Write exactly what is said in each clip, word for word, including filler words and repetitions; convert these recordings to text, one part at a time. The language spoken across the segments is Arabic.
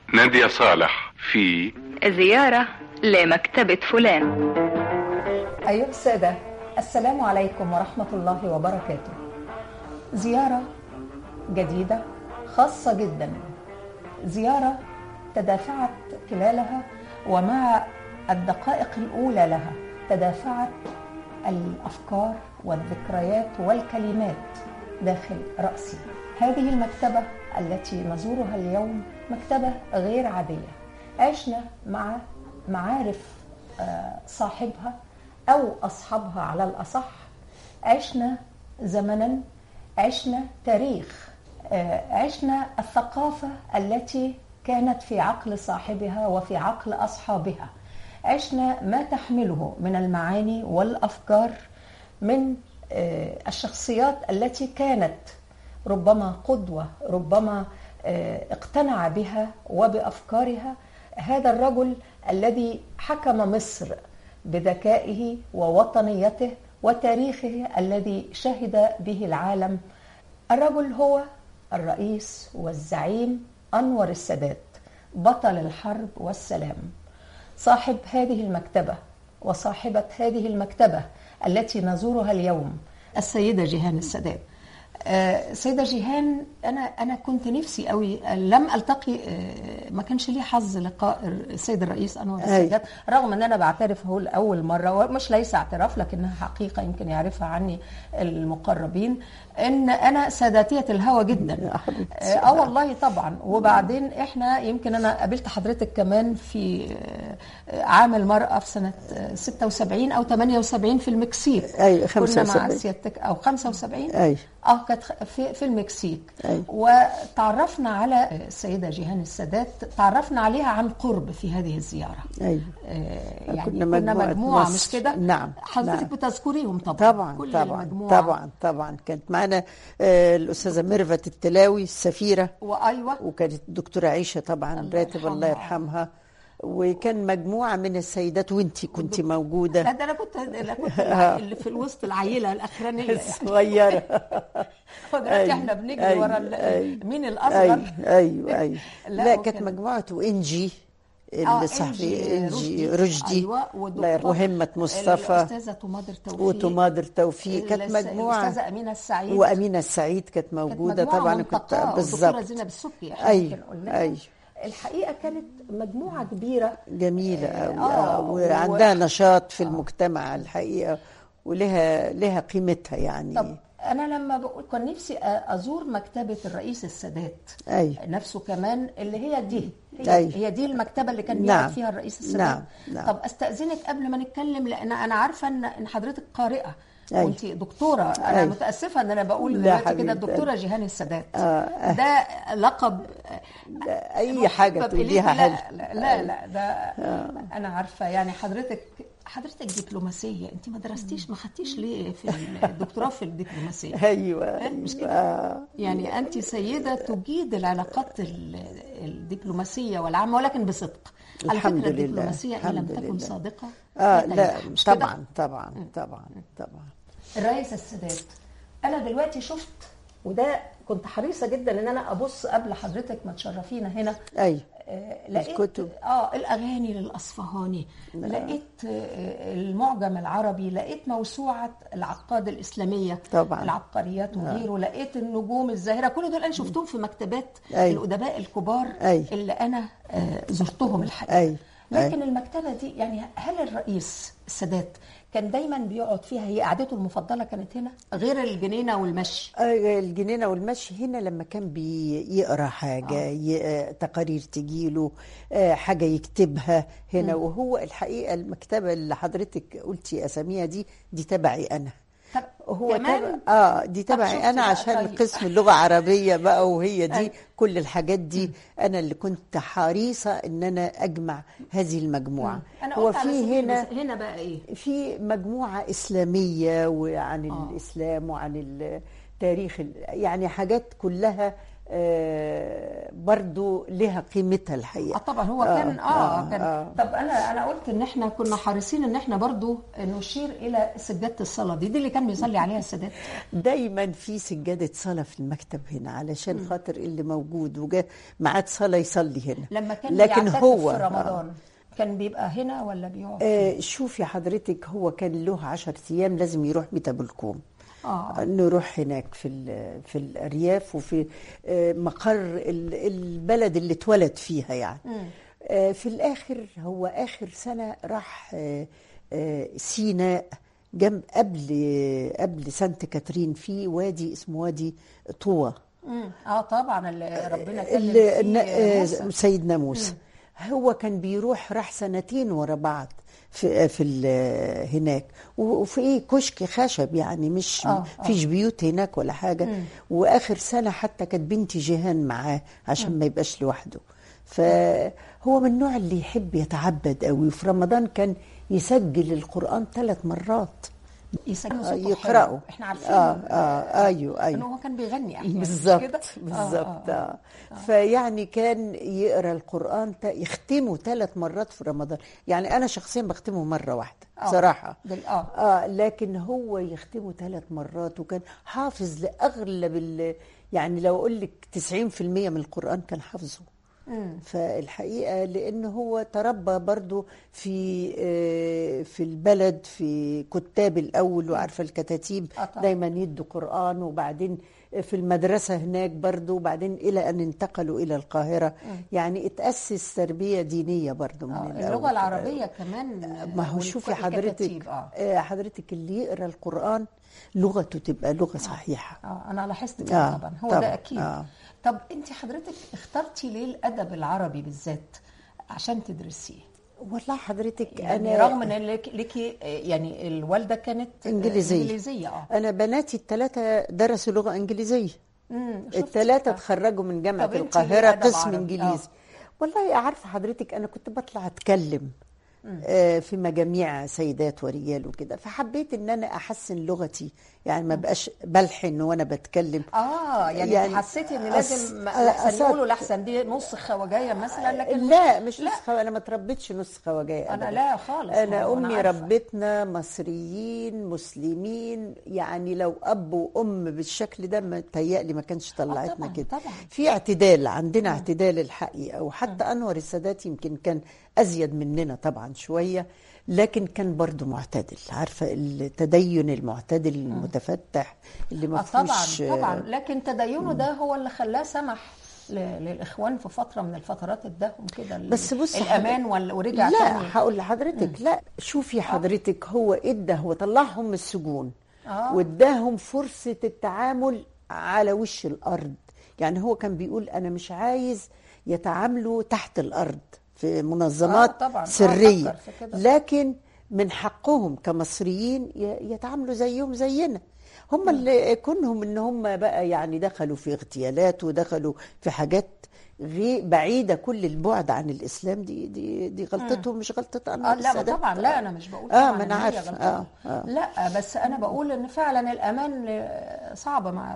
نادية صالح في زيارة لمكتبة فلان. أيها السادة، السلام عليكم ورحمة الله وبركاته. زيارة جديدة خاصة جدا، زيارة تدافعت خلالها ومع الدقائق الأولى لها تدافعت الأفكار والذكريات والكلمات داخل رأسي. هذه المكتبة التي نزورها اليوم مكتبة غير عادية، عشنا مع معارف صاحبها أو أصحابها على الأصح، عشنا زمنا، عشنا تاريخ، عشنا الثقافة التي كانت في عقل صاحبها وفي عقل أصحابها، عشنا ما تحمله من المعاني والأفكار من الشخصيات التي كانت ربما قدوة، ربما اقتنع بها وبأفكارها. هذا الرجل الذي حكم مصر بذكائه ووطنيته وتاريخه الذي شهد به العالم، الرجل هو الرئيس والزعيم أنور السادات، بطل الحرب والسلام، صاحب هذه المكتبة وصاحبة هذه المكتبة التي نزورها اليوم السيدة جيهان السادات. آه سيدة جيهان، أنا أنا كنت نفسي قوي، لم ألتقي، آه ما كانش لي حظ لقاء السيد الرئيس أنور السادات، رغم أن أنا بعترف هو لأول مرة، ومش ليس اعتراف لكنها حقيقة يمكن يعرفها عني المقربين، ان انا ساداتيه الهوى جدا. اه والله طبعا. وبعدين احنا يمكن انا قابلت حضرتك كمان في عام المرأة في سنة ستة وسبعين او ثمانية وسبعين في المكسيك. ايوه خمسة وسبعين. كنا مع سيادتك او خمسة وسبعين. ايوه اه كانت في في المكسيك. أيوة. وتعرفنا على السيدة جيهان السادات، تعرفنا عليها عن قرب في هذه الزيارة. ايوه آه يعني كنا مجموعة, مجموعة, مجموعة مش كده؟ نعم. حضرتك نعم. بتذكريهم طبعا. طبعا كل طبعا المجموعة. طبعا طبعا كانت معنا آه الأستاذة ميرفت التلاوي السفيرة، وأيوة وكانت الدكتورة عيشة طبعا راتب الله يرحمها، وكان مجموعة من السيدات وانتي كنت موجودة. لا ده أنا كنت أنا كنت اللي في الوسط العيلة الأخرانية الصغيرة. دلوقتي احنا بنجري أيوة. ورا أيوة. مين الأصغر. أيوة أيوة, أيوة. لا, لا كانت مجموعة وإنجي الصحفي إنجي رشدي. أيوة. وهمة مصطفى الأستاذة تومادر توفيق وتومادر توفيق كانت مجموعة. الأستاذة أمينة السعيد وأمينة السعيد كانت موجودة طبعا. كنت بالظبط. زينب السكي. أيوة أيوة. الحقيقة كانت مجموعة كبيرة جميلة أوي. آه وعندها و... نشاط في المجتمع الحقيقة، ولها لها قيمتها يعني. طب أنا لما بقول كان نفسي أزور مكتبة الرئيس السادات. أيوة. نفسه كمان اللي هي دي هي, أيوة. هي دي المكتبة اللي كان بيقعد نعم. فيها الرئيس السادات. نعم. نعم. طب أستأذنك قبل ما نتكلم، لأن أنا عارفة إن إن حضرتك قارئة. أيوة. وانت دكتورة. أنا أيوة. متأسفة أن أنا بقول دلوقتي كده الدكتورة جيهان السادات. آه. ده لقب أي حاجة تقوليها حلو. لا لا, لا ده آه. أنا عارفة يعني حضرتك حضرتك دبلوماسية، أنت ما درستيش ما خدتيش ليه في الدكتوراه في الدبلوماسية؟ أيوة مش كده؟ آه. يعني أنت سيدة تجيد العلاقات الدبلوماسية والعامة، ولكن بصدق. على فكرة الدبلوماسية إن لم تكن صادقة آه لا طبعا طبعا طبعا طبعا. الرئيس السادات، أنا دلوقتي شفت، وده كنت حريصة جدا إن أنا أبص قبل حضرتك ما تشرفينا هنا. أيوة. آه لقيت الكتب. آه الأغاني للأصفهاني. نعم. لقيت آه المعجم العربي، لقيت موسوعة العقاد الإسلامية طبعا. العبقريات وغيره. آه. لقيت النجوم الزاهرة، كل دول أنا شفتهم في مكتبات. أيوة. الأدباء الكبار. أيوة. اللي أنا آه زرتهم الحقيقة. أيوة. لكن المكتبة دي يعني هل الرئيس السادات كان دايما بيقعد فيها، هي قعدته المفضلة كانت هنا غير الجنينة والمشي؟ الجنينة والمشي هنا لما كان بيقرأ حاجة. آه. تقارير تجيله، حاجة يكتبها هنا. م. وهو الحقيقة المكتبة اللي حضرتك قلتي أساميها دي دي تبعي أنا. هو تبع اه دي تبعي انا عشان طيب. قسم اللغه العربيه بقى، وهي دي كل الحاجات دي انا اللي كنت حريصه ان انا اجمع هذه المجموعه. هو في هنا هنا بقى ايه؟ في مجموعه اسلاميه وعن آه. الاسلام وعن التاريخ، يعني حاجات كلها آه برضو لها قيمتها اه الحقيقة. طبعا هو كان اه, آه كان آه طب انا انا قلت ان احنا كنا حريصين ان احنا برضو نشير الى سجادة الصلاة دي دي اللي كان بيصلي عليها السادات. دايما في سجادة صلاة في المكتب هنا علشان خاطر اللي موجود وجاء ميعاد صلاة يصلي هنا. لما كان لكن بيعتكف هو في رمضان كان بيبقى هنا ولا بيقعد فين؟ آه شوفي حضرتك، هو كان له عشر ايام لازم يروح ميتا بالكوم. آه. نروح هناك في في الارياف وفي آه مقر البلد اللي اتولد فيها يعني. آه في الاخر هو اخر سنه راح آه آه سيناء جنب قبل قبل سانت كاترين، في وادي اسمه وادي طوى. اه طبعا اللي ربنا كلم فيه موسى. سيدنا موسى. مم. هو كان بيروح راح سنتين ورا بعض في في هناك، وفي ايه كشك خشب يعني مش آه فيش آه. بيوت هناك ولا حاجه. مم. واخر سنه حتى كانت بنتي جيهان معاه عشان مم. ما يبقاش لوحده. فهو من النوع اللي يحب يتعبد قوي. وفي رمضان كان يسجل القرآن ثلاث مرات يسجلوا يقرأوا. احنا عارفين آه آه ايوه ايوه انه هو كان بيغني احيانا بالظبط بالظبط. آه, آه, آه. فيعني كان يقرا القرآن يختمه ثلاث مرات في رمضان. يعني انا شخصيا بختمه مره واحده آه. صراحه آه. اه لكن هو يختمه ثلاث مرات، وكان حافظ لاغلب يعني لو اقول لك تسعين في المية من القرآن كان حافظه. مم. فالحقيقة لأنه هو تربى برضو في في البلد في كتاب الأول، وعارفة الكتاتيب دايما يدوا قرآن، وبعدين في المدرسة هناك برضو، وبعدين إلى أن انتقلوا إلى القاهرة. مم. يعني اتأسس تربية دينية برضو من آه. الأول. اللغة العربية كمان. ما هو شوفي حضرتك آه. حضرتك اللي يقرأ القرآن لغته تبقى لغة صحيحة. آه. أنا لاحظت كده آه. طبعا هو طبعا. ده أكيد. آه. طب انت حضرتك اخترتي ليه الادب العربي بالذات عشان تدرسيه؟ والله حضرتك يعني انا رغم ان لك يعني الوالده كانت انجليزيه, إنجليزية. اه انا بناتي الثلاثه درسوا لغه انجليزيه. الثلاثه اتخرجوا من جامعه القاهره قسم انجليزي. آه. والله عارفه حضرتك انا كنت بطلع اتكلم آه في مجاميع سيدات ورجال وكده، فحبيت ان انا احسن لغتي، يعني ما بقاش بلحن وانا بتكلم. اه يعني, يعني حسيتي ان لازم لحسن يقولوا لحسن دي نص خواجايه مثلا، لكن لا مش نص خواجايه. انا ما تربيتش نص خواجايه انا لا خالص. انا امي ربتنا مصريين مسلمين، يعني لو اب وام بالشكل ده متهيألي ما كانش طلعتنا آه كده. طبعا. في اعتدال عندنا، اعتدال الحقيقه. وحتى انور السادات يمكن كان ازيد مننا طبعا شويه، لكن كان برضو معتدل. عارفه التدين المعتدل المتفتح اللي ما فيهوش. طبعا طبعا، لكن تدينه ده هو اللي خلاه سمح للاخوان في فتره من الفترات اداهم كده بس بص الامان ورجع لا تاني. لا هقول لحضرتك، لا شوفي حضرتك آه. هو ادى هو طلعهم من السجون آه. واداهم فرصه التعامل على وش الارض. يعني هو كان بيقول انا مش عايز يتعاملوا تحت الارض في منظمات آه سرية، آه لكن من حقهم كمصريين يتعاملوا زيهم زينا. هم اللي كونهم ان هم بقى يعني دخلوا في اغتيالات ودخلوا في حاجات بعيدة كل البعد عن الإسلام، دي دي دي غلطتهم مش غلطة أنا. آه لا طبعا لا أنا مش بقول اه ما أنا عارفة آه آه لا بس أنا بقول إن فعلا الأمان صعبة مع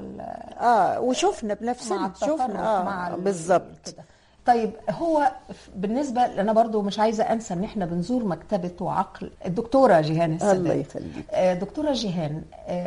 اه وشفنا بنفسنا مع شفنا اه مع بالظبط. طيب هو بالنسبة أنا برضو مش عايزة أنسى إن إحنا بنزور مكتبة وعقل الدكتورة جيهان السادات. الله يخليك. دكتورة جيهان،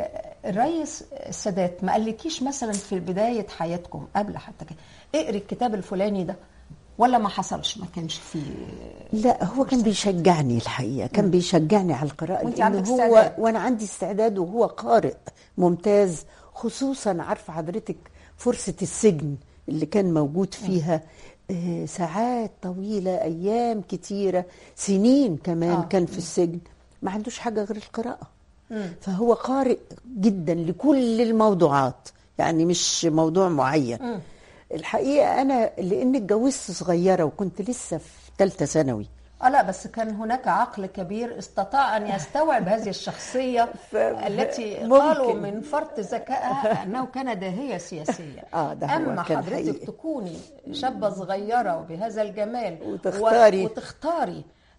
الرئيس السادات ما قالكيش مثلا في بداية حياتكم قبل حتى كده اقري الكتاب الفلاني ده، ولا ما حصلش ما كانش فيه؟ لا هو كان بيشجعني الحقيقة، كان بيشجعني على القراءة. وانت عندك هو استعداد؟ وأنا عندي استعداد وهو قارئ ممتاز. خصوصا عارفة حضرتك فرصة السجن اللي كان موجود فيها آه ساعات طويلة، أيام كتيرة، سنين كمان آه. كان في السجن ما عندوش حاجة غير القراءة. مم. فهو قارئ جدا لكل الموضوعات، يعني مش موضوع معين. مم. الحقيقة أنا لأني اتجوزت صغيرة وكنت لسه في ثالثة ثانوي. اه لا بس كان هناك عقل كبير استطاع أن يستوعب هذه الشخصية ف... التي ممكن. قالوا من فرط ذكائها أنه كان داهية سياسية. آه ده أما هو كان حضرتك حقيقي. تكوني شابة صغيرة وبهذا الجمال وتختاري و... وتختاري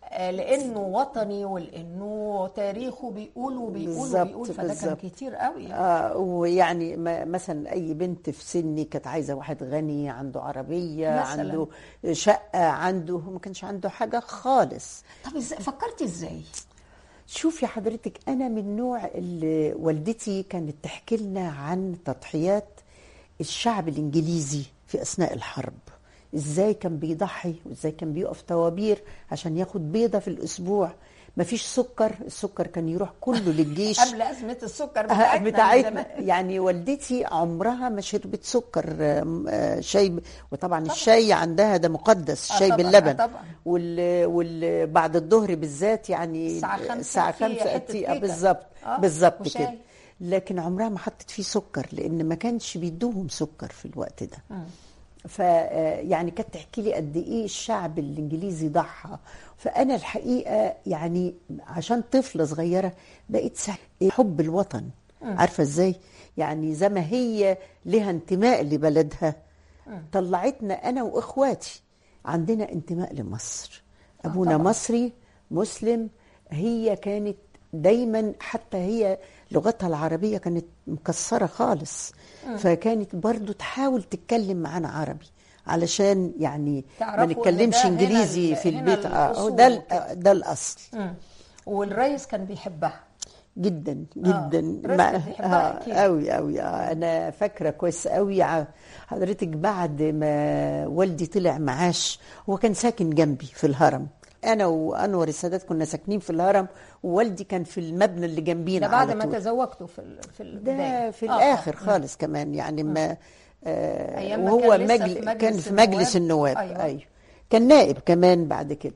لانه وطني ولانه تاريخه بيقول وبيقول بالظبط، وبيقول، فده كان بالظبط. كتير قوي يعني. آه ويعني ما- مثلا اي بنت في سني كانت عايزه واحد غني عنده عربيه، مثلاً. عنده شقه، عنده هو ما كانش عنده حاجه خالص. طب ازاي فكرتي ازاي؟ شوفي حضرتك، انا من النوع اللي والدتي كانت تحكي لنا عن تضحيات الشعب الانجليزي في اثناء الحرب، ازاي كان بيضحي وازاي كان بيقف طوابير عشان ياخد بيضه في الاسبوع. مفيش سكر، السكر كان يروح كله للجيش قبل ازمه السكر آه، بتاعتنا, من بتاعتنا زمان. يعني والدتي عمرها ما شربت سكر، آم، آه، شاي ب- وطبعا طبعا. الشاي عندها ده مقدس، آه الشاي طبعاً، باللبن. آه طبعا. وال وال بعد الظهر بالذات يعني الساعة خمسة الساعه في خمسة حتة تي- آه، كيكة. بالظبط آه، بالظبط وشاي. كده. لكن عمرها ما حطت فيه سكر لان ما كانش بيدوهم سكر في الوقت ده. ف يعني كانت تحكي لي قد ايه الشعب الانجليزي ضحى. فانا الحقيقه يعني عشان طفله صغيره بقيت سع- حب الوطن. عارفه ازاي؟ يعني زي ما هي لها انتماء لبلدها، طلعتنا انا واخواتي عندنا انتماء لمصر. ابونا طبعاً. مصري مسلم. هي كانت دايما، حتى هي لغتها العربية كانت مكسرة خالص، فكانت برضو تحاول تتكلم معانا عربي علشان يعني ما تعرفوا إن نتكلمش ده هنا انجليزي ال- في هنا البيت. اه هو الأصول ده ال- وكده. ده الاصل. مم. والرئيس كان بيحبها. جدا جدا. الرئيس كان بيحبها أكيد. قوي قوي. آه انا فاكره كويس قوي ع- حضرتك بعد ما والدي طلع معاش، هو كان ساكن جنبي في الهرم، انا وانور السادات كنا ساكنين في الهرم، ووالدي كان في المبنى اللي جنبينا ده بعد على ما طول. تزوجتوا في ال- في البدايه. ده في آه، الاخر آه. خالص كمان يعني ما آه أيام ما وهو كان لسه مجل في مجلس كان في النواب. مجلس النواب. أيوة. ايوه كان نائب كمان بعد كده.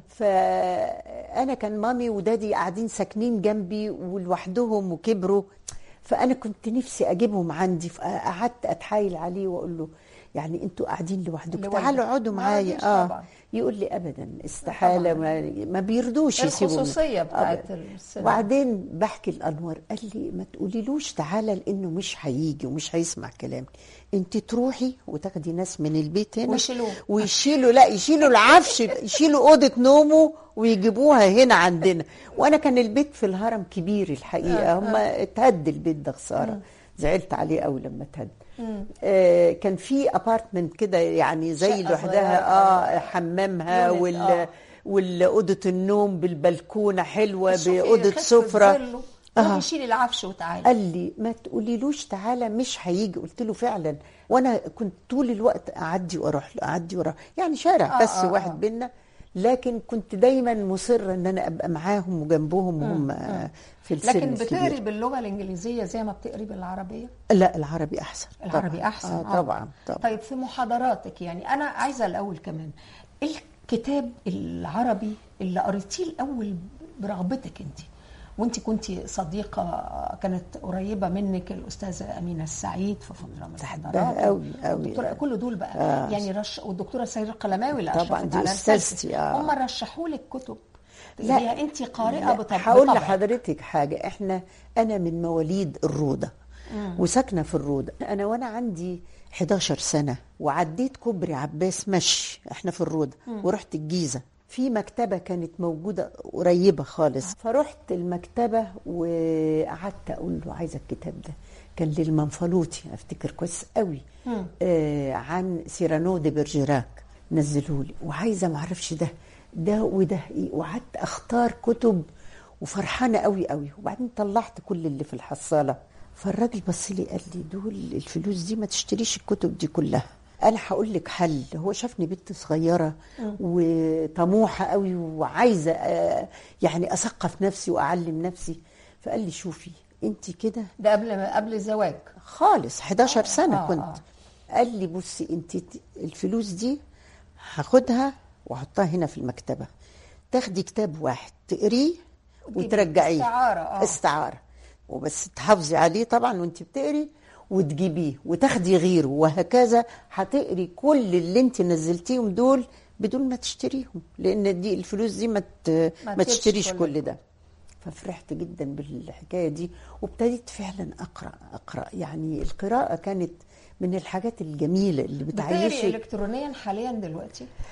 فانا كان مامي ودادي قاعدين ساكنين جنبي ولوحدهم وكبروا، فانا كنت نفسي اجيبهم عندي، فقعدت اتحايل عليه واقول له يعني انتوا قاعدين لوحدكم، لوالدك. تعالوا اقعدوا ما معايا. رضيش اه طبعاً. يقول لي ابدا استحاله، ما, ما بيرضوش يسيبوا الخصوصيه بتاعت أبداً. السنة. وبعدين بحكي لانور قال لي ما تقوليلوش تعالى لانه مش هيجي ومش هيسمع كلامي، انت تروحي وتاخدي ناس من البيت هنا ويشيلوه. ويشيلوا لا يشيلوا العفش، يشيلوا اوضه نومه ويجيبوها هنا عندنا. وانا كان البيت في الهرم كبير الحقيقه، هم اتهد البيت ده خساره، زعلت عليه قوي لما اتهد. آه كان في ابارتمنت كده يعني زي شقة لوحدها، صغيرة. اه حمامها يونت، وال آه. والأوضة النوم بالبلكونة حلوة شوفي بأوضة خفة سفرة. ظله. روحي شيلي العفش وتعالي. قال لي ما تقوليلوش تعالى مش هيجي. قلت له فعلا، وانا كنت طول الوقت اعدي واروح له اعدي واروح، يعني شارع آه بس آه واحد آه. بينا، لكن كنت دايما مصرة ان انا ابقى معاهم وجنبهم وهم في السن لكن بتقري الكبير. باللغه الانجليزيه زي ما بتقري بالعربيه؟ لا العربي احسن. العربي طبعاً. احسن. آه طبعا طبعا. طيب في محاضراتك، يعني انا عايزه الاول كمان الكتاب العربي اللي قريتيه الاول برغبتك انت، وانت كنتي صديقه كانت قريبه منك الاستاذه امينه السعيد في فتره من الفترات، قوي قوي. والدكتوره كل دول بقى آه. يعني رش، والدكتوره سير القلماوي اللي طبعاً اشرفت دي على أستاذتي. آه. هم رشحوا لك كتب تقريها انت قارئه بطبع. هقول لحضرتك حاجه، احنا انا من مواليد الروضه وساكنه في الروضه. انا وانا عندي حداشر سنه وعديت كوبري عباس مشي، احنا في الروضه، ورحت الجيزه في مكتبه كانت موجوده قريبه خالص، فرحت المكتبه وقعدت اقول له عايزه الكتاب ده، كان للمنفلوطي افتكر كويس قوي، آه عن سيرانو دي برجراك، نزلهولي وعايزه ما اعرفش ده ده وده ايه، وقعدت اختار كتب وفرحانه قوي قوي. وبعدين طلعت كل اللي في الحصاله، فالراجل بص لي قال لي دول الفلوس دي ما تشتريش الكتب دي كلها، انا هقول لك حل. هو شافني بنت صغيره وطموحه قوي وعايزه آه يعني اثقف نفسي واعلم نفسي، فقال لي شوفي انت كده. ده قبل قبل الزواج خالص حداشر سنه آه كنت. آه. قال لي بصي انت الفلوس دي هاخدها واحطها هنا في المكتبه، تاخدي كتاب واحد تقريه وترجعيه استعاره. آه. استعاره وبس تحافظي عليه طبعا وانت بتقري، وتجيبيه وتاخدي غيره، وهكذا هتقري كل اللي انت نزلتيهم دول بدون ما تشتريهم، لان دي الفلوس دي ما ما تشتريش كل, كل ده. ففرحت جدا بالحكايه دي وابتديت فعلا اقرا اقرا يعني القراءه كانت من الحاجات الجميله اللي بتعيشك. بتقري الكترونيا حاليا دلوقتي؟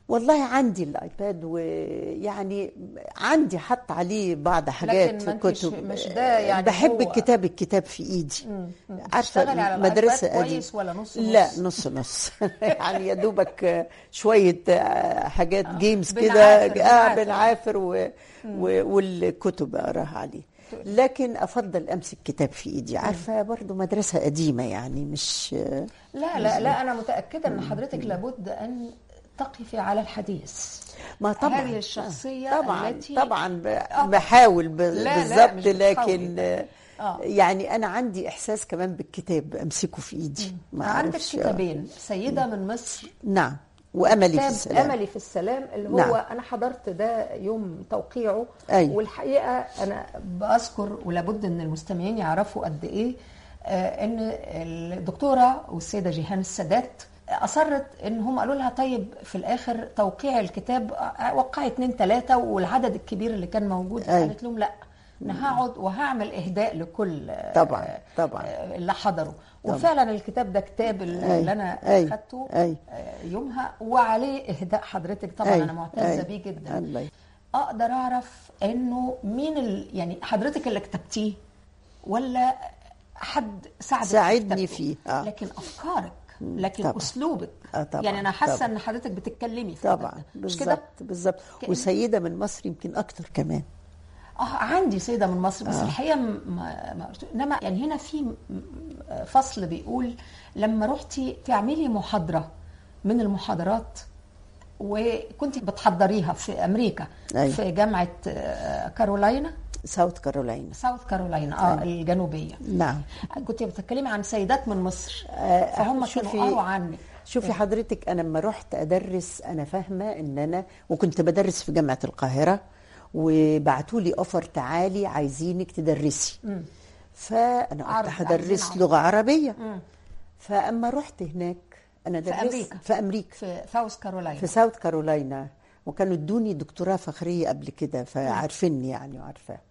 والله عندي الايباد، ويعني عندي حط عليه بعض حاجات لكن ما انتش- كتب. مش ده يعني بحب هو- الكتاب الكتاب في ايدي. تشتغلي على مدرسة الآيباد قديم. كويس ولا نص لا نص؟ نص نص يعني يا دوبك شويه حاجات جيمز كده، بنعافر- اه بنعافر. بنعافر و... و... والكتب اقراها عليه. لكن افضل امسك كتاب في ايدي، عارفه برضو مدرسه قديمه يعني مش. لا لا لا، أنا متأكدة أن حضرتك لابد أن تقفي على الحديث. ما طبعا هذه الشخصية طبعا التي طبعا ب- آه. بحاول ب- لا، لا، بالظبط، مش لكن بتحاولي. آه. يعني انا عندي احساس كمان بالكتاب امسكه في ايدي. ما عندك أعرفش. كتابين، سيدة من مصر، نعم، واملي في كتاب السلام. أملي في السلام اللي هو نعم. أنا حضرت ده يوم توقيعه. أيوة. والحقيقة أنا بذكر ولابد أن المستمعين يعرفوا قد إيه آه، أن الدكتورة والسيدة جيهان السادات أصرت أن هم قالوا لها طيب في الآخر توقيع الكتاب آه، وقعي اتنين تلاتة والعدد الكبير اللي كان موجود. أيوة. قالت لهم لا، أنا هقعد وهعمل إهداء لكل آه، طبعا طبعا آه، اللي حضروا. وفعلا الكتاب ده كتاب اللي أي. انا أي. اخدته أي. آه، يومها، وعليه اهداء حضرتك طبعا. أي. انا معتزه أي. بيه جدا. الله. اقدر اعرف انه مين ال... يعني حضرتك اللي كتبتيه ولا حد ساعدك في ساعدني كتابته؟ فيه. آه. لكن افكارك، لكن طبعا. اسلوبك. آه طبعا. يعني انا حاسه طبعا. ان حضرتك بتتكلمي في طبعا الكتاب ده. مش كده؟ بالظبط بالظبط. كأن- وسيده من مصر يمكن اكتر كمان. اه عندي سيدة من مصر، بس آه. الحقيقة ما ما انما يعني هنا في م- فصل بيقول لما رحتي تعملي محاضرة من المحاضرات وكنت بتحضريها في أمريكا. أيوة. في جامعة آه، كارولاينا، ساوث كارولاينا. ساوث كارولاينا اه الجنوبية. نعم. كنت بتتكلمي عن سيدات من مصر، آه، فهم شوفي- كانوا قروا عنك. شوفي حضرتك، انا لما رحت ادرس انا فاهمه ان انا، وكنت بدرس في جامعه القاهره، وبعتوا لي اوفر تعالي عايزينك تدرسي. فانا عربي، قلت هدرس عايزين لغه عربيه. مم. فاما رحت هناك انا في درست أمريكا. في امريكا في ساوث كارولاينا. في ساوث كارولاينا، وكانوا ادوني دكتوراه فخريه قبل كده، فعارفيني يعني وعارفاه.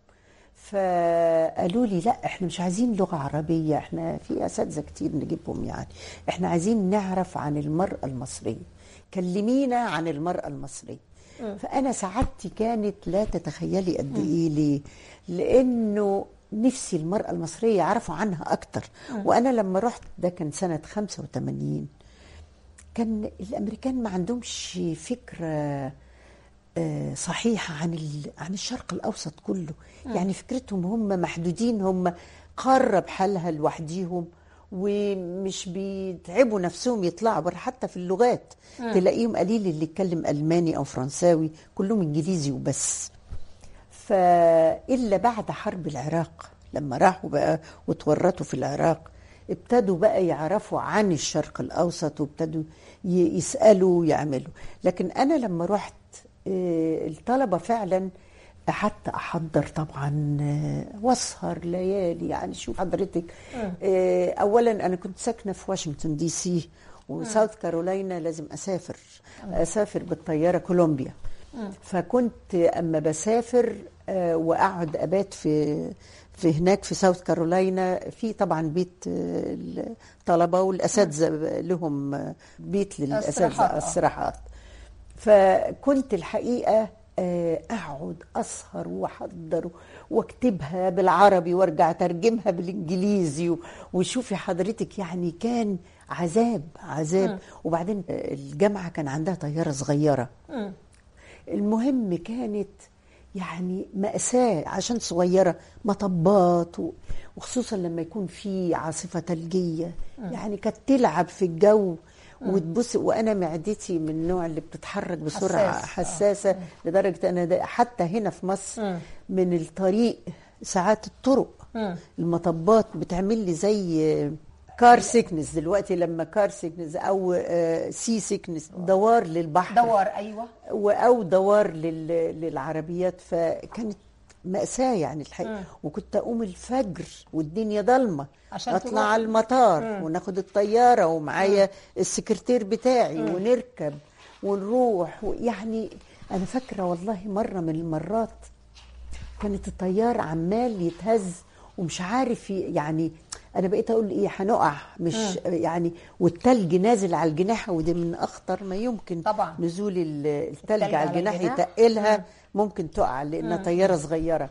فقالوا لي لا احنا مش عايزين لغه عربيه، احنا في اساتذه كتير نجيبهم يعني، احنا عايزين نعرف عن المراه المصريه، كلمينا عن المراه المصريه. فانا سعادتي كانت لا تتخيلي قد ايه. ليه؟ لانه نفسي المراه المصريه يعرفوا عنها اكتر. وانا لما رحت ده كان سنه خمسة وثمانين، كان الامريكان ما عندهمش فكره آه، صحيحه عن ال- عن الشرق الاوسط كله. يعني فكرتهم هم محدودين، هم قاره بحالها لوحديهم، ومش بيتعبوا نفسهم يطلعوا بره. حتى في اللغات تلاقيهم قليل اللي يتكلم الماني او فرنساوي، كلهم انجليزي وبس. فالا بعد حرب العراق لما راحوا بقى وتورطوا في العراق، ابتدوا بقى يعرفوا عن الشرق الأوسط، وابتدوا ي- يسألوا ويعملوا. لكن أنا لما رحت آه، الطلبة فعلا حتى أحضر طبعا آه، واسهر ليالي. يعني شوف حضرتك، آه، أولا أنا كنت ساكنة في واشنطن دي سي، وساوث كارولاينا لازم أسافر أسافر بالطيارة كولومبيا. فكنت أما بسافر آه، وأقعد أبات في في هناك في ساوث كارولاينا، في طبعا بيت آه، الطلبة والأساتذة لهم آه، بيت استراحات، للأساتذة آه. استراحات. فكنت الحقيقة آه، أقعد أسهر وأحضر واكتبها بالعربي وارجع ترجمها بالإنجليزي و- وشوفي حضرتك يعني كان عذاب عذاب. وبعدين آه، الجامعة كان عندها طيارة صغيرة. المهم كانت يعني مأساة عشان صغيرة، مطبات و- وخصوصا لما يكون في عاصفة ثلجية، يعني كانت تلعب في الجو وتبص. وانا معدتي من النوع اللي بتتحرك بسرعه حساس. حساسه, حساسة لدرجه انا ده حتى هنا في مصر من الطريق ساعات الطرق المطبات بتعمل لي زي كار سيكنس دلوقتي، لما كار سيكنس او آه، سي سيكنس، دوار للبحر، دوار ايوه، و- او دوار لل- للعربيات. فكانت مأساة يعني الحقيقة. وكنت أقوم الفجر والدنيا ضلمة عشان أطلع تروح. على المطار وناخد الطيارة ومعايا السكرتير بتاعي ونركب ونروح. يعني أنا فاكرة والله مرة من المرات كانت الطيار عمال يتهز ومش عارف ي- يعني انا بقيت اقول ايه هنقع مش مم. يعني، والتلج نازل على الجناح، ودي من اخطر ما يمكن طبعا. نزول ال- التلج التلج على على الجناح الجناح. يتقلها، مم. ممكن تقع لانها مم. طياره صغيره.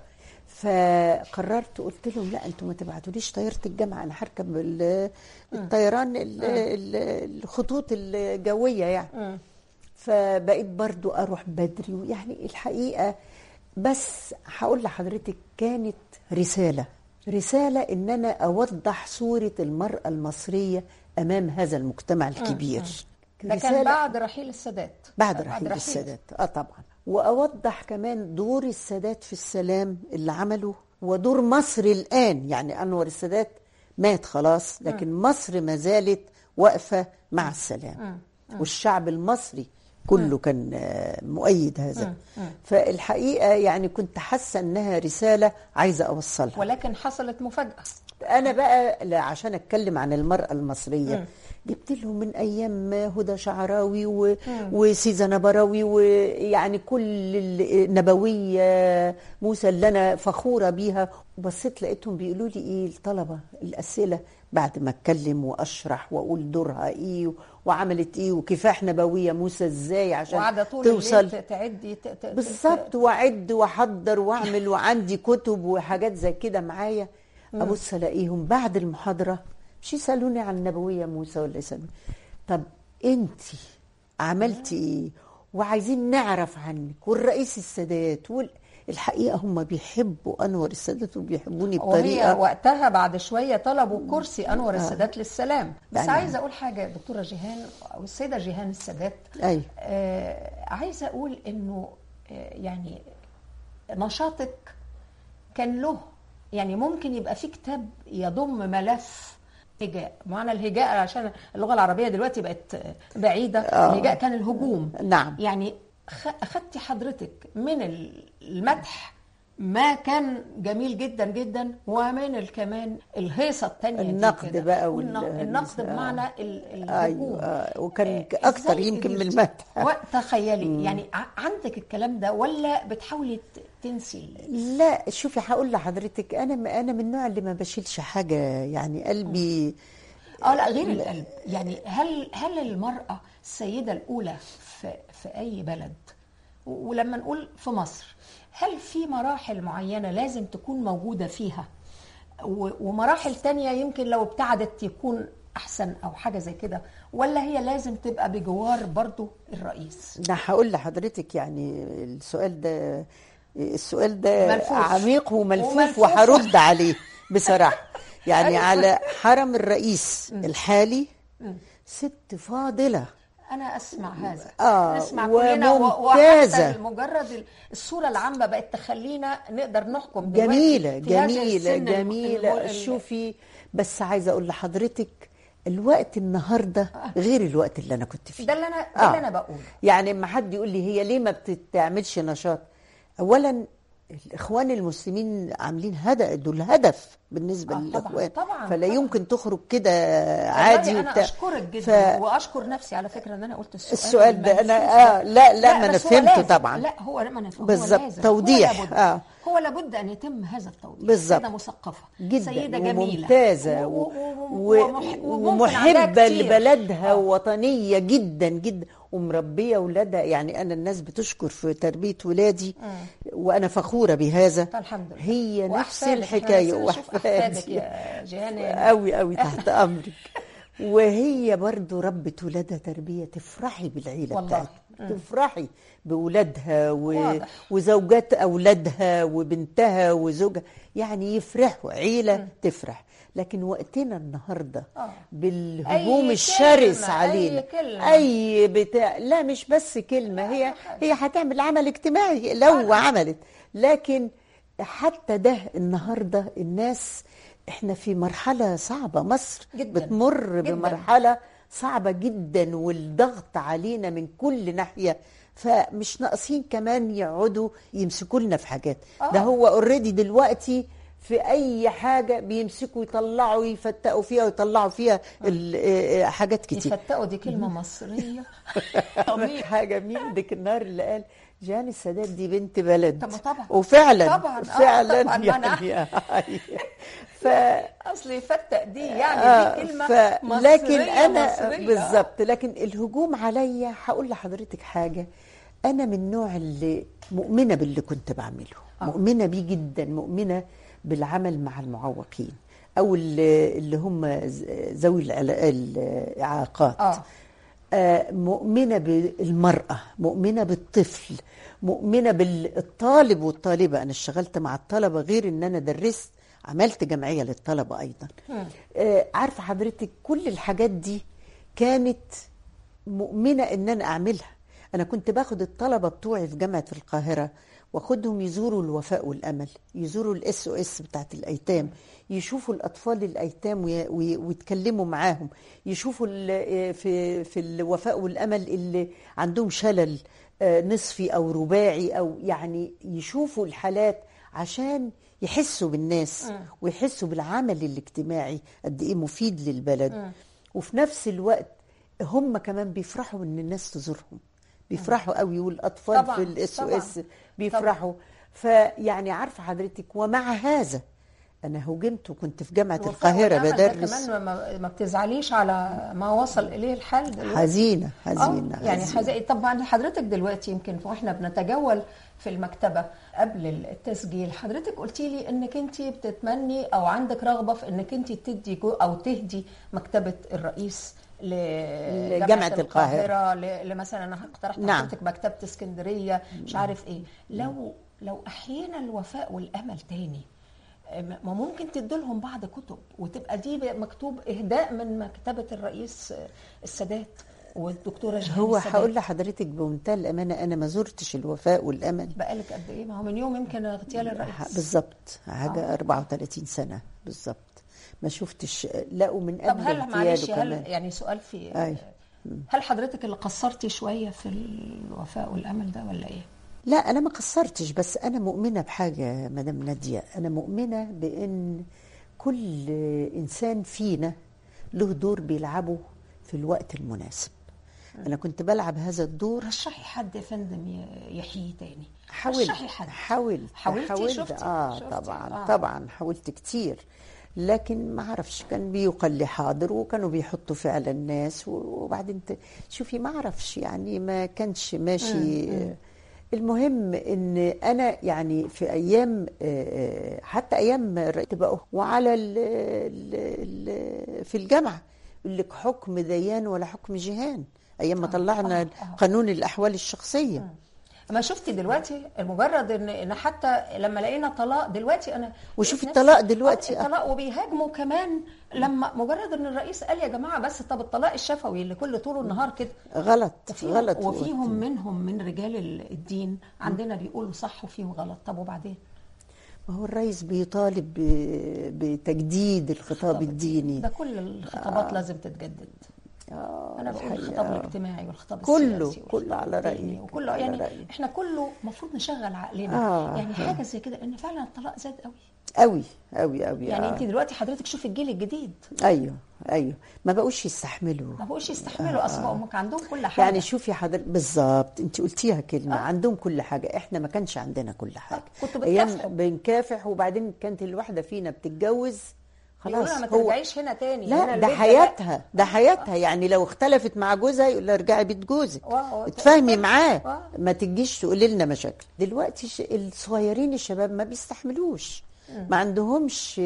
فقررت قلت لهم لا انتوا ما تبعتوليش طياره الجامعه، انا هركب ال- الطيران ال- ال- الخطوط الجويه يعني. مم. فبقيت برضو اروح بدري، يعني الحقيقه بس هقول لحضرتك كانت رساله رساله ان انا اوضح صوره المراه المصريه امام هذا المجتمع الكبير. ده كان رسالة بعد رحيل السادات. بعد رحيل السادات، اه طبعا. واوضح كمان دور السادات في السلام اللي عمله، ودور مصر الان. يعني انور السادات مات خلاص، لكن مصر ما زالت واقفه مع السلام، والشعب المصري كله كان آه، مؤيد هذا. فالحقيقه يعني كنت حاسه انها رساله عايزه اوصلها. ولكن حصلت مفاجأة. انا بقى لا، عشان اتكلم عن المرأة المصرية جبت لهم من ايام هدى شعراوي و... وسيزا نبراوي، ويعني كل النبوية موسى اللي انا فخورة بيها. وبصيت لقيتهم بيقولوا لي ايه الطلبة الاسئلة بعد ما اتكلم واشرح واقول دورها ايه وعملت ايه وكفاح نبوية موسى ازاي عشان وقاعدة طول توصل الليل تعدي ت- ت- بالظبط، واعد واحضر واعمل، وعندي كتب وحاجات زي كده معايا. ابص الاقيهم بعد المحاضره مش يسالوني عن النبويه موسى ولا يسالوني طب انتي عملتي ايه، وعايزين نعرف عنك والرئيس السادات وال... الحقيقه هم بيحبوا انور السادات وبيحبوني وهي بطريقه. وقتها بعد شوية طلبوا كرسي أنور السادات للسلام. بس يعني عايزة أقول حاجة يا دكتورة جيهان أو السيدة جيهان السادات. ايوه آه عايزة أقول إنه آه يعني نشاطك كان له، يعني ممكن يبقى في كتاب يضم ملف هجاء. معنى الهجاء عشان اللغة العربية دلوقتي بقت بعيدة. آه. الهجاء كان الهجوم. نعم. يعني خ- أخدتي حضرتك من المدح ما كان جميل جدا جدا، ومن ال- كمان الهيصة التانية دي النقد كده. بقى والن- وال- النقد آه. بمعنى ال- الهجوم. ايوه آه. وكان آه، اكتر إزاي يمكن من قدرتي؟ المدح. وتخيلي يعني ع- عندك الكلام ده ولا بتحاولي ت- تنسي؟ لا شوفي هقول لحضرتك، انا انا من النوع اللي ما بشيلش حاجه، يعني قلبي اه لا غير القلب. يعني هل هل المرأة السيدة الأولى في في أي بلد، و- ولما نقول في مصر، هل في مراحل معينة لازم تكون موجودة فيها، و- ومراحل تانية يمكن لو ابتعدت يكون أحسن أو حاجة زي كده، ولا هي لازم تبقى بجوار برضو الرئيس؟ انا هقول لحضرتك يعني السؤال ده السؤال ده ملفوف. عميق وملفوف, وملفوف. وهرد عليه بصراحه. يعني على حرم الرئيس الحالي ست فاضله. أنا أسمع هذا. آه، نسمع كلنا، و- وممتازة. وحتى مجرد الصورة العامة بقت تخلينا نقدر نحكم دلوقتي جميلة في هذا جميلة السن الم- جميلة. الم- شوفي بس عايزة أقول لحضرتك الوقت النهاردة غير الوقت اللي أنا كنت فيه. ده اللي أنا ده آه. اللي أنا بقوله. يعني ما حد يقول لي هي ليه ما بتعملش نشاط. أولا الإخوان المسلمين عاملين هدف، دول هدف بالنسبة آه، طبعاً، للإخوان. طبعاً، فلا طبعاً. يمكن تخرج كده عادي والله أنا وبتاع. أشكرك جدا ف- وأشكر نفسي على فكرة إن أنا قلت السؤال السؤال ده أنا الملفوف آه ده. لا لا ما أنا بس هو فهمته لازم. طبعا. لا هو ما أنا فهمه. بالظبط، هو لازم. توضيح. هو لابد. آه. هو لابد أن يتم هذا التوضيح. بالظبط. سيدة مثقفة جدا سيدة جميلة وممتازة و- و... و- و... ومح- وممكن عندها ومحبة كتير. لبلدها آه. ووطنية جدا جدا ومربية ولادها. يعني أنا الناس بتشكر في تربية ولادي وأنا فخورة بهذا. الحمد لله. هي نفس وأحفادك. الحكاية إحنا عايزين نشوف أحفادك يا جيهان. قوي قوي تحت أمرك. وهي برضو ربة ولادها تربية تفرحي بالعيلة والله. بتاعتها، تفرحي بولادها و... واضح. وزوجات أولادها وبنتها وزوجها، يعني يفرحوا عيلة تفرح. لكن وقتنا النهاردة آه. بالهجوم أي الشرس كلمة، علينا أي كلمة. أي بتاع، لا مش بس كلمة، هي هي هتعمل عمل اجتماعي لو عملت. لكن حتى ده النهاردة الناس، احنا في مرحلة صعبة، مصر جداً. بتمر جداً. بمرحلة صعبة جدا والضغط علينا من كل ناحية. فمش ناقصين كمان يقعدوا يمسكوا لنا في حاجات. آه. ده هو اوريدي دلوقتي في اي حاجه بيمسكوا يطلعوا يفتقوا فيها ويطلعوا فيها حاجات كتير. يفتقوا دي كلمه مصريه. حاجه مين ديك النهار اللي قال جاني السادات دي بنت بلد. طب طبعا وفعلا طبعا فعلا طبعا يعني ف اصل يفتق دي يعني آه دي كلمه ف... مصريه لكن انا مصرية. بالظبط. لكن الهجوم عليا هقول لحضرتك حاجه، انا من النوع اللي مؤمنه باللي كنت بعمله. آه. مؤمنه بيه جدا، مؤمنه بالعمل مع المعوقين او اللي, اللي هم ذوي الاعاقات. آه. آه مؤمنه بالمراه، مؤمنه بالطفل، مؤمنه بالطالب والطالبه. انا اشتغلت مع الطلبه غير ان انا درست، عملت جمعيه للطلبه ايضا. آه عارفه حضرتك كل الحاجات دي كانت مؤمنه ان انا اعملها. انا كنت باخد الطلبه بتوعي في جامعه القاهره واخدهم يزوروا الوفاء والامل، يزوروا الاس او اس بتاعت الايتام، يشوفوا الاطفال الايتام ويتكلموا معاهم، يشوفوا في في الوفاء والامل اللي عندهم شلل نصفي او رباعي، او يعني يشوفوا الحالات عشان يحسوا بالناس ويحسوا بالعمل الاجتماعي قد ايه مفيد للبلد. وفي نفس الوقت هم كمان بيفرحوا ان الناس تزورهم، بيفرحوا قوي، والاطفال في الاس او اس بيفرحوا. فيعني عارفه حضرتك، ومع هذا انا هوجمت وكنت في جامعه القاهره بدرس. كمان ما بتزعليش على ما وصل اليه الحال دلوقتي؟ حزينه حزينه آه يعني حزينه. طبعا حضرتك دلوقتي يمكن واحنا بنتجول في المكتبه قبل التسجيل حضرتك قلتي لي انك انت بتتمني او عندك رغبه في انك انت تدي جو او تهدي مكتبه الرئيس لجامعة القاهرة، لمثلا انا اقترحت نعم. حضرتك مكتبة اسكندرية مش عارف ايه. لو لو احيينا الوفاء والامل تاني، ما ممكن تدولهم بعض كتب وتبقى دي مكتوب اهداء من مكتبة الرئيس السادات والدكتورة جهان هو السادات. هقول لحضرتك بمنتهى الامانه، انا ما زرتش الوفاء والامل بقالك قد ايه؟ ما هو من يوم يمكن اغتيال الرئيس بالظبط حاجه آه. أربعة وثلاثين سنه بالظبط. ما شفتش، لقوا من قبل. طب هل معلش هل يعني سؤال في أي. هل حضرتك اللي قصرتي شويه في الوفاء والامل ده ولا ايه؟ لا انا ما قصرتش، بس انا مؤمنه بحاجه مدام ناديه، انا مؤمنه بان كل انسان فينا له دور بيلعبه في الوقت المناسب. انا كنت بلعب هذا الدور. رشحي حد يا فندم يحيي تاني. حاولت حاولت حاولت شفتي اه شفتي. طبعا آه. طبعا حاولت كتير، لكن ما اعرفش، كان بيقال لي حاضر وكانوا بيحطوا فعلا الناس، وبعدين شوفي ما اعرفش يعني ما كانش ماشي. م- م. المهم ان انا يعني في ايام حتى ايام بقوا وعلى ال ال في الجامعه يقول لك حكم ديان ولا حكم جهان، ايام ما طلعنا آه آه. قانون الاحوال الشخصيه. م. ما شفتي دلوقتي المجرد ان ان حتى لما لقينا طلاق دلوقتي انا وشوفي الطلاق دلوقتي الطلاق وبيهاجموا كمان لما مجرد ان الرئيس قال يا جماعه بس طب الطلاق الشفوي اللي كل طول النهار كده غلط وفيهم غلط وفيهم منهم من رجال الدين عندنا بيقولوا صح وفيهم غلط. طب وبعدين؟ ما هو الرئيس بيطالب بتجديد الخطاب الديني. ده كل الخطابات آه. لازم تتجدد. آه انا بقول الخطاب الاجتماعي والخطاب كله السياسي كله على رأيي وكله يعني رأيي. احنا كله المفروض نشغل عقلنا. آه. يعني حاجه زي كده ان فعلا الطلاق زاد قوي قوي قوي قوي. يعني آه. انت دلوقتي حضرتك شوفي الجيل الجديد. ايوه ايوه ما بقوش يستحملوا ما بقوش يستحملوا. آه. اصبحوا عندهم كل حاجه. يعني شوفي حضرتك بالظبط انت قلتيها كلمه. آه. عندهم كل حاجه، احنا ما كانش عندنا كل حاجه. آه. كنتوا بتكافحوا بنكافح، وبعدين كانت الواحده فينا بتتجوز خلاص ما ترجعيش هنا تاني. لا هنا ده حياتها ده حياتها يعني لو اختلفت مع جوزها يقول لها ارجعي بيت جوزك اتفاهمي معاه ما تجيش تقولي لنا مشاكل. دلوقتي الصغيرين الشباب ما بيستحملوش، ما عندهمش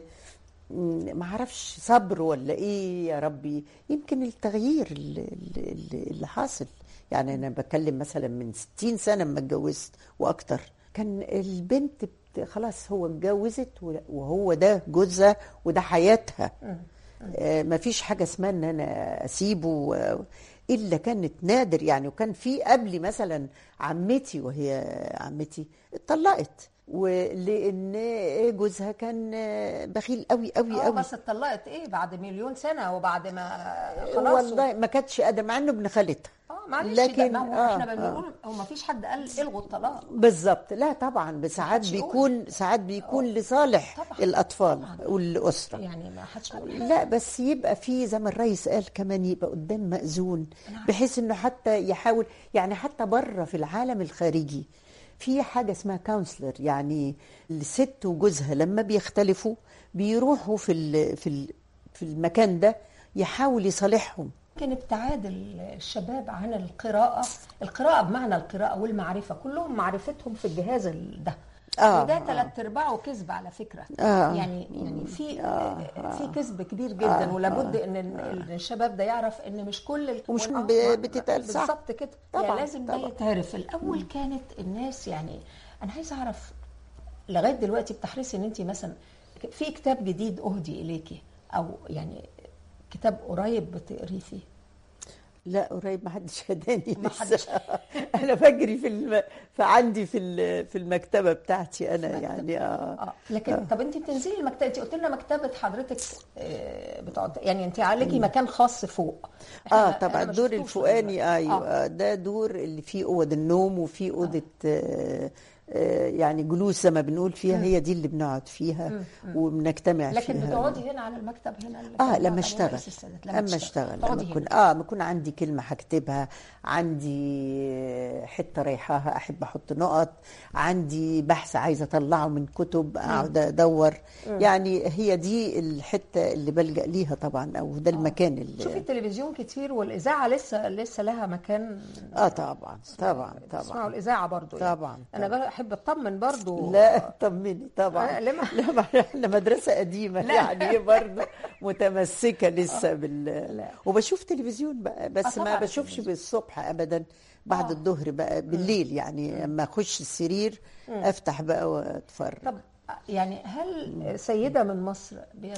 ما اعرفش صبر ولا ايه يا ربي. يمكن التغيير اللي, اللي حاصل يعني. انا بكلم مثلا من ستين سنه ما اتجوزت واكتر، كان البنت خلاص هو اتجوزت وهو ده جوزها وده حياتها. آه ما فيش حاجه اسمها ان انا اسيبه الا كانت نادر يعني. وكان في قبلي مثلا عمتي وهي عمتي اتطلقت ولان جوزها كان بخيل قوي قوي قوي. بس اتطلقت ايه بعد مليون سنه وبعد ما خلاص والله ما كانتش قادره مع انه ابن خالتها. اه معلش لكن ده ما هو آه احنا آه بنقول هو ما فيش حد قال الغوا الطلاق. بالظبط. لا طبعا ساعات محدش يقول. بيكون ساعات بيكون لصالح طبعا الأطفال طبعا. والأسرة. يعني ما حدش بيقول حاجة. لا بس يبقى في زي ما الرئيس قال كمان يبقى قدام مأذون، بحيث انه حتى يحاول يعني حتى بره في العالم الخارجي في حاجة اسمها كونسلر، يعني الست وجوزها لما بيختلفوا بيروحوا في ال في ال في المكان ده يحاول يصالحهم. يمكن ابتعاد الشباب عن القراءة، القراءة بمعنى القراءة والمعرفة، كلهم معرفتهم في الجهاز ده. آه وده آه. ثلاث ارباعه كذب على فكره. آه. يعني يعني في آه. في كذب كبير جدا. آه. ولابد ان ال- الشباب ده يعرف ان مش كل ال- ومش وال- ب- بتتقال صح. بالظبط كده. طبعاً، يعني لازم ده طبعاً. يتعرف الاول. كانت الناس يعني انا عايزه اعرف لغايه دلوقتي بتحرصي ان انت مثلا في كتاب جديد اهدي اليكي، او يعني كتاب قريب بتقري فيه؟ لا قريب ما حدش هداني ما لسه. حدش. انا بجري في الم... فعندي في ال- في المكتبه بتاعتي انا مكتب. يعني اه اه لكن آه. طب انت بتنزلي المكتبه، انت قلت لنا مكتبه حضرتك آه بتقعد يعني انت عليكي مكان خاص فوق. اه إحنا- طبعا أنا ما الدور شفتوش الفوقاني دلوقتي. ايوه آه. آه. ده دور اللي فيه اوض النوم وفيه اوضه آه. آه يعني جلوس زي ما بنقول فيها، هي دي اللي بنقعد فيها وبنجتمع لكن فيها. بتقعدي هنا على المكتب هنا اللي اه كان لما بيقعد عليه اشتغل رئيس السادات. لما اما اشتغل لما تقعدي اكون هنا. اه ما اكون عندي كلمه هكتبها، عندي حته رايحاها احب احط نقط، عندي بحث عايزه اطلعه من كتب اقعد ادور. يعني هي دي الحته اللي بلجأ ليها طبعا، او ده المكان اللي شوفي التلفزيون كتير والاذاعه لسه لسه لها مكان. اه طبعا طبعا تسمعوا طبعا الاذاعه برضو يعني. طبعا انا طبعاً. بحب اطمن برضو. لا طمني طبعا. آه، لما- لا ما احنا مدرسه قديمه لا. يعني برضه متمسكه لسه بال لا. وبشوف تلفزيون بقى آه، بس ما طبعاً بشوفش التلفزيون. بالصبح ابدا، بعد آه. الظهر بقى بالليل يعني اما اخش السرير افتح بقى واتفرج. طب يعني هل سيدة من مصر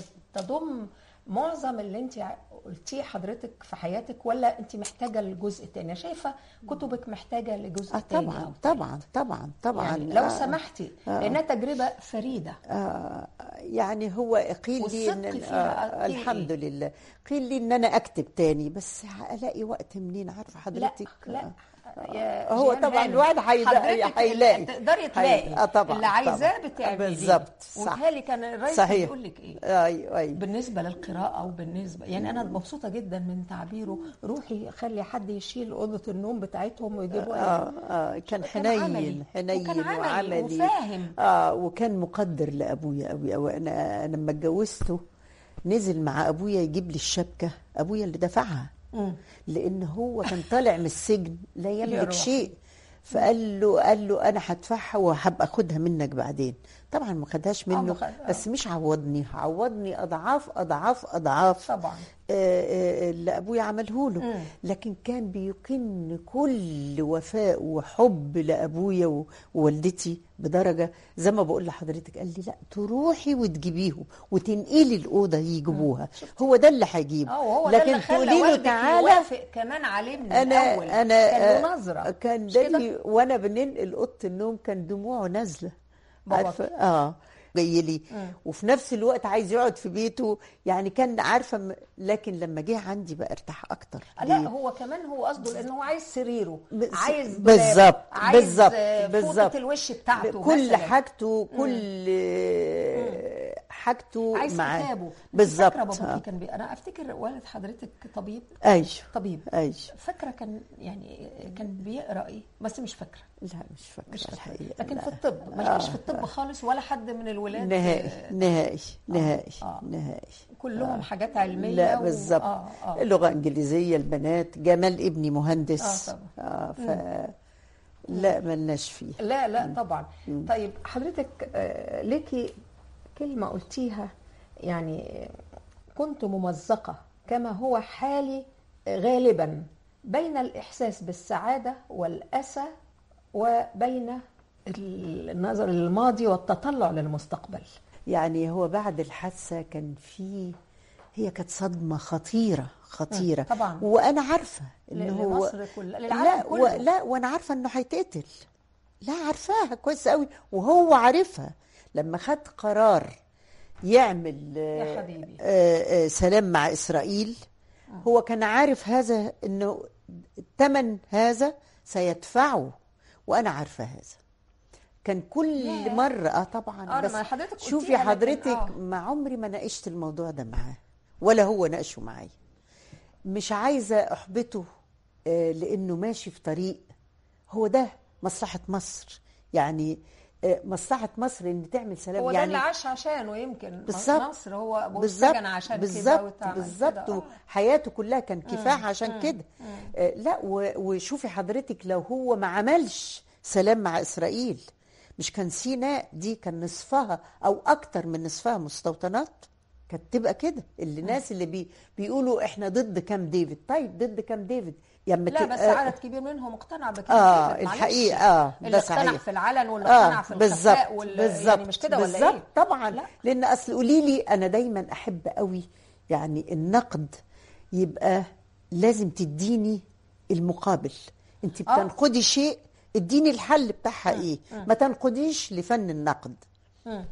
بتضم معظم اللي انت قلتيه حضرتك في حياتك، ولا انت محتاجة لجزء تاني؟ شايفة كتبك محتاجة لجزء آه تاني؟ طبعا أو طبعا طبعا طبعا يعني لو آه. سمحتي لأنها تجربة فريدة. آه يعني هو قيل لي ان والصدق فيها آه قيل الحمد إيه؟ لله قيل لي ان انا اكتب تاني، بس الاقي وقت منين عارفه لا حضرتك؟ لا يا هو جيهان طبعا هانم، الواحد هيلاقي حضرتك هيلاقي تقدري تلاقي اه طبعا اللي عايزاه طبعاً. بتعمليه. بالظبط صح. وبالتالي كان الرئيس صحيح. بيقول لك ايه ايوه ايوه بالنسبة للقراءة وبالنسبة يعني أنا مبسوطة جدا من تعبيره، روحي خلي حد يشيل أوضة النوم بتاعتهم ويجيبوها. اه اه كان كان حنين عملي. حنين وكان عملي وعملي وفاهم. اه وكان مقدر لابويا قوي قوي. انا أنا لما اتجوزته نزل مع ابويا يجيب لي الشبكه، ابويا اللي دفعها مم. لان هو كان طالع من السجن لا يملك يروح. شيء، فقال له قال له انا هدفعها وهبقى اخدها منك بعدين. طبعا ما خدهاش آه، ما منه خد- آه. بس مش عوضني، عوضني اضعاف اضعاف اضعاف طبعا. آه، آه، اللي ابويا عمله له. مم. لكن كان بيكن كل وفاء وحب لابويا و- ووالدتي بدرجه زي ما بقول لحضرتك. قال لي لا تروحي وتجيبيهم وتنقلي الاوضه يجيبوها، هو ده اللي هيجيبه. اه وهو ده لكن اللي خلى تقولي له والدك تعالى يوافق كمان عليه من انا الأول. انا كان له آه، نظرة كان مش كده؟ دلي وانا بننقل اوضه النوم كان دموعه نازله باباك. عارفه اه جاي لي وفي نفس الوقت عايز يقعد في بيته يعني كان عارفه م- لكن لما جه عندي بقى ارتاح اكتر. لا ليه؟ هو كمان هو قصده لأنه هو عايز سريره، بس- عايز دولاب، بالظبط عايز بالظبط آه، بالظبط فوطة الوش بتاعته كل مثلاً. حاجته كل حاجته عايز معاه كتابه. أنت بالظبط. فاكرة باباكي آه. كان بي... انا افتكر والد حضرتك طبيب ايوه طبيب ايوه فاكره كان يعني كان بيقرا ايه بس مش فاكره لا مش فاكره مش فاكره الحقيقه لكن لا. في الطب مالكيش في الطب خالص ولا حد من الولاد نهائي آه، نهائي نهائي آه. نهائي كلهم حاجات علميه لا و- بالظبط. اه اه لغه انجليزيه البنات، جمال ابني مهندس آه، اه ف لا ملناش فيه. لا لا طبعا. طيب حضرتك آه، ليكي كلمه قلتيها يعني كنت ممزقه كما هو حالي غالبا بين الإحساس بالسعادة والأسى وبين النظر للماضي والتطلع للمستقبل. يعني هو بعد الحادثة كان في هي كانت صدمة خطيرة خطيرة طبعا. وأنا عارفة إن هو لمصر كلها للعالم لا كله. و... لا وأنا عارفة إنه هيتقتل، لا عارفاها كويس قوي وهو عارفها لما خد قرار يعمل يا حبيبي. آه، آه، سلام مع إسرائيل. هو كان عارف هذا إنه ثمن هذا سيدفعه، وأنا عارفة هذا. كان كل ياه. مرة اه طبعا. آه، بس ما حضرتك قلتيها، شوفي لكن حضرتك آه. ما عمري ما ناقشت الموضوع ده معاه ولا هو ناقشه معايا. مش عايزة أحبطه آه، لأنه ماشي في طريق هو ده مصلحة مصر. يعني آه، مصلحة مصر إن تعمل سلام. هو ده يعني اللي عاش عشانه يمكن. بالظبط. مصر هو بالظبط سجن عشان كده بالظبط واتعمل بالظبط كده. آه. وحياته كلها كان كفاح عشان كده. آه، لا و- وشوفي حضرتك لو هو ما عملش سلام مع إسرائيل، مش كان سيناء دي كان نصفها أو أكتر من نصفها مستوطنات؟ كانت تبقى كده. اللي الناس اللي بي بيقولوا احنا ضد كام ديفيد. طيب ضد كام ديفيد؟ يعني لا ت- بس آه، عدد كبير منهم اقتنع بكده. اه معلش. الحقيقه اه اللي ده اقتنع صحيح. في العلن واللي آه اقتنع في بالظبط الخفاء واللي بالظبط يعني مش كده ولا بالظبط ايه؟ طبعا. لا. لان اصل قولي لي، انا دايما احب قوي يعني النقد يبقى لازم تديني المقابل. انت آه. بتنقدي شيء، اديني الحل بتاعها ايه. ما تنقديش لفن النقد. مم.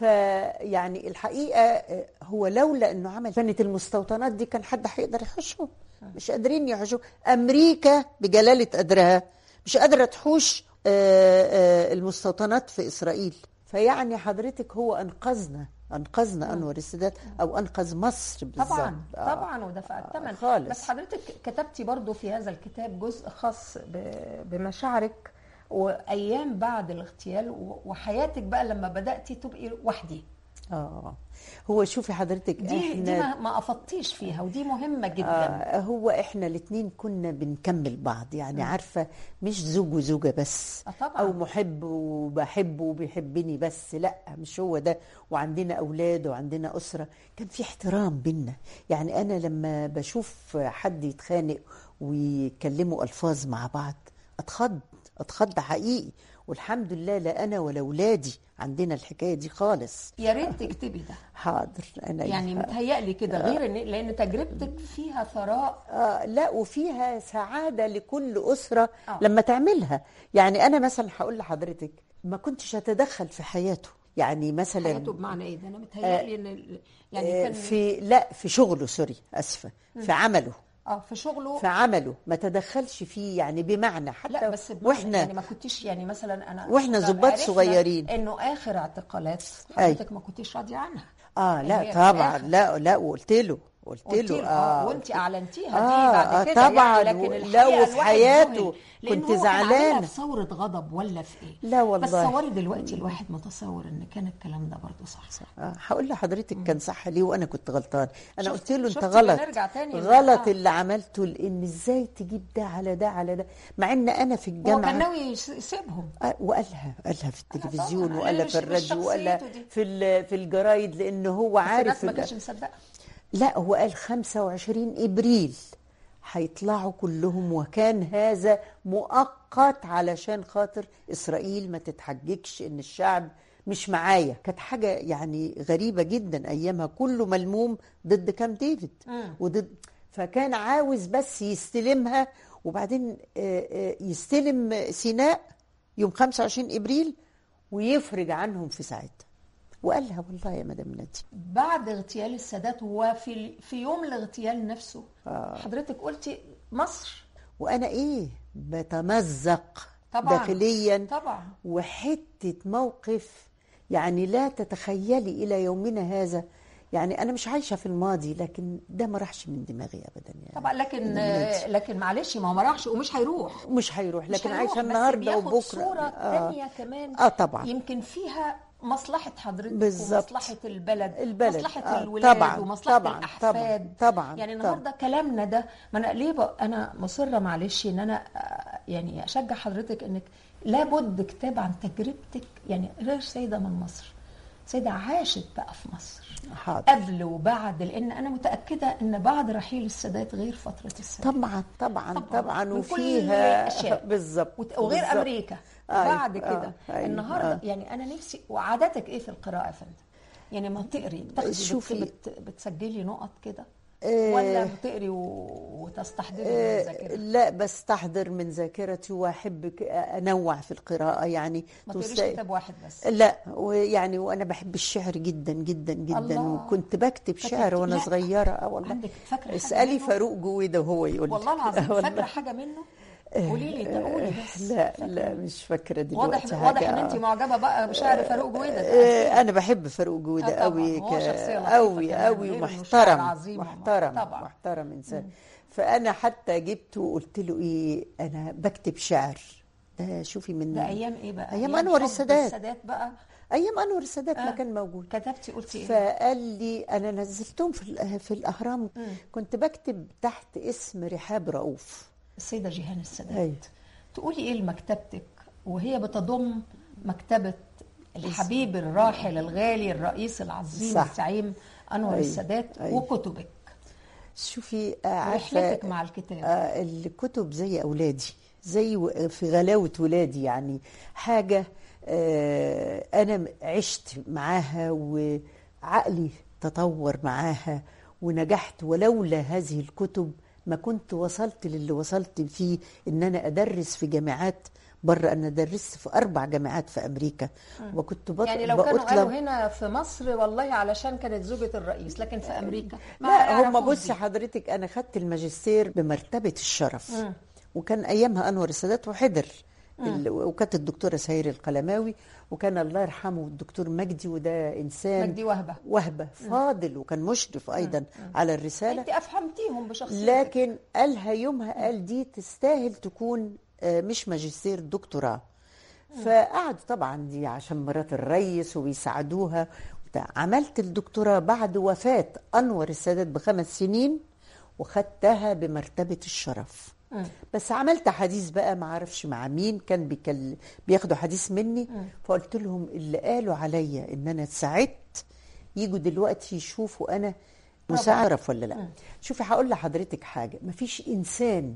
فيعني الحقيقة آه، هو لولا انه عمل كانت المستوطنات دي كان حد هيقدر يحوشهم؟ مش قادرين يحوشوا. امريكا بجلالة قدرها مش قادرة تحوش آه، آه، المستوطنات في اسرائيل. فيعني حضرتك هو انقذنا انقذنا انور السادات او انقذ مصر بالظبط. طبعا آه. طبعا ودفع الثمن. خالص. بس حضرتك كتبتي برضو في هذا الكتاب جزء خاص ب- بمشاعرك وايام بعد الاغتيال و- وحياتك بقى لما بداتي تبقي وحدي. اه هو شوفي حضرتك دي دي ما, ما افضتيش فيها، ودي مهمه جدا. آه هو احنا الاثنين كنا بنكمل بعض. يعني عارفة مش زوج وزوجة بس، آه طبعا. او محب وبحبه وبيحبني بس، لا مش هو ده. وعندنا اولاد وعندنا اسرة، كان في احترام بينا. يعني انا لما بشوف حد يتخانق ويكلموا الفاظ مع بعض اتخض اتخض حقيقي. والحمد لله لا انا ولا اولادي عندنا الحكاية دي خالص. يا ريت تكتبي ده. حاضر انا يعني متهيألي كده، غير ان لان تجربتك فيها ثراء. آه لا وفيها سعادة لكل أسرة آه. لما تعملها. يعني أنا مثلا هقول لحضرتك ما كنتش أتدخل في حياته. يعني مثلا حياته بمعنى ايه ده؟ انا متهيألي ان ال- يعني آه كان في لا في شغله سوري أسفة في عمله اه في شغله. في عمله ما تدخلش فيه. يعني بمعنى حتى لا بس بمعنى واحنا يعني ما كنتش يعني مثلا انا واحنا أنا ضباط عرفنا صغيرين. انه اخر اعتقالات أي. حضرتك ما كنتيش راضيه عنها. اه اللي هي لا في طبعا الآخر. لا لا وقلت له قلت قلتي له له اه اه وانت اعلنتيها آه دي بعد آه كده طبعا. يعني. لكن لا الحقيقه وفي الواحد حياته ذهل، لأن كنت هو كان عاملها زعلانة. في ثوره غضب ولا في ايه؟ لا والله. بس تصوري دلوقتي الواحد متصور ان كان الكلام ده برضه صح صح. آه، هقول لحضرتك كان صح ليه وانا كنت غلطان. انا شفت- قلت له انت شفتي غلط بنرجع تاني ل- غلط آه. اللي عملته. لان ازاي تجيب ده على ده على ده، مع ان انا في هو الجامعه كان ناوي يس- يسيبهم. آه، وقالها قالها في التلفزيون طبعاً، وقالها مش- في مش الراديو وقالها شخصيته دي. في ال- في الجرايد لان هو بس عارف الناس ما ال- كانتش مصدقه. لا هو قال خمسة وعشرين ابريل هيطلعوا كلهم، وكان هذا مؤقت علشان خاطر اسرائيل ما تتحججش ان الشعب مش معايا. كانت حاجه يعني غريبه جدا ايامها، كله ملموم ضد كام ديفيد مم. وضد. فكان عاوز بس يستلمها، وبعدين آه، آه، يستلم سيناء يوم خمسة وعشرين ابريل ويفرج عنهم في ساعتها. وقالها والله يا مدام نادي بعد اغتيال السادات وفي في يوم الاغتيال نفسه آه. حضرتك قلتي مصر. وانا ايه بتمزق طبعاً. داخليا طبعا. وحته موقف يعني لا تتخيلي الى يومنا هذا. يعني انا مش عايشه في الماضي، لكن ده ما راحش من دماغي ابدا. يعني طبعا لكن نادي. لكن معلش ما هو ما راحش ومش هيروح. مش هيروح، مش لكن هيروح، عايشه بس النهارده بياخد وبكره. صورة آه. تانية كمان. اه طبعا يمكن فيها مصلحة حضرتك بالظبط. ومصلحة البلد, البلد. مصلحة آه. الولاد طبعاً. ومصلحة طبعاً. الأحفاد. طبعاً. طبعاً. يعني النهاردة كلامنا ده، ما أنا ليه بقى أنا مصرة معلش إن أنا آه، يعني أشجع حضرتك إنك لابد كتاب عن تجربتك، يعني غير سيدة من مصر، سيدة عاشت بقى في مصر حاضر. قبل وبعد، لأن أنا متأكدة إن بعد رحيل السادات غير فترة السادات. طبعا طبعا طبعا, طبعاً من كل وفيها الأشياء. بالظبط وت- وغير بالظبط. امريكا أيوة. بعد كده. آه. أيوة. النهارده آه. يعني انا نفسي، وعاداتك ايه في القراءه يا فندم؟ يعني ما تقري بتاخدي شوفي. بت... بت... بتسجلي نقط كده؟ آه ولا بتقري وتستحضري من الذاكره؟ لا، بستحضر من ذاكرتي واحب انوع في القراءه. يعني ما تقريش كتاب واحد بس؟ لا، ويعني وانا بحب الشعر جدا جدا جدا. الله. وكنت بكتب شعر وانا صغيره. اه والله. عندك فاكره؟ اسالي فاروق جويده وهو يقول. والله العظيم فاكره حاجه منه؟ قولي لي تقولي بس. لا لا مش فاكره دلوقتي. واضح واضح ان انت معجبه بقى بشعر فاروق جويده. انا بحب فاروق جويده قوي قوي قوي، ومحترم محترم طبعا. محترم انسان. فانا حتى جبت وقلت له ايه، انا بكتب شعر. ده شوفي من ده ايام ايه بقى؟ ايام انور السادات. السادات بقى ايام انور السادات آه. ما كان موجود. كتبتي قلتي ايه؟ فقال لي انا نزلتهم في في الاهرام. م. كنت بكتب تحت اسم رحاب رؤوف. السيدة جيهان السادات. أيوة. تقولي ايه لمكتبتك وهي بتضم مكتبة الحبيب الراحل الغالي الرئيس العظيم صح. الزعيم انور أيوة. السادات أيوة. وكتبك؟ شوفي رحلتك مع الكتاب. آه الكتب زي اولادي، زي في غلاوة ولادي. يعني حاجة آه انا عشت معاها وعقلي تطور معاها ونجحت. ولولا هذه الكتب ما كنت وصلت للي وصلت فيه، ان انا ادرس في جامعات بره. انا درست في اربع جامعات في امريكا. م. وكنت بط... يعني لو كانوا قالوا هنا في مصر والله علشان كانت زوجة الرئيس، لكن في امريكا لا. هم بصي حضرتك، انا خدت الماجستير بمرتبة الشرف. م. وكان ايامها انور السادات وحضر ال... وكانت الدكتورة سهير القلماوي، وكان الله يرحمه الدكتور مجدي، وده انسان مجدي وهبه وهبه فاضل، وكان مشرف ايضا م. على الرساله. انت افهمتيهم بشخصيتك. لكن قالها يومها، قال دي تستاهل تكون مش ماجستير، دكتوراه. فقعدوا طبعا دي عشان مرات الرئيس وبيساعدوها. عملت الدكتوراه بعد وفاه انور السادات بخمس سنين، وخدتها بمرتبه الشرف. م. بس عملت حديث بقى، ما عارفش مع مين كان بيكل... بياخدوا حديث مني. م. فقلت لهم اللي قالوا عليا ان انا اتساعدت يجوا دلوقتي يشوفوا انا مساعرف ولا لا. م. شوفي هقول لحضرتك حاجه، مفيش انسان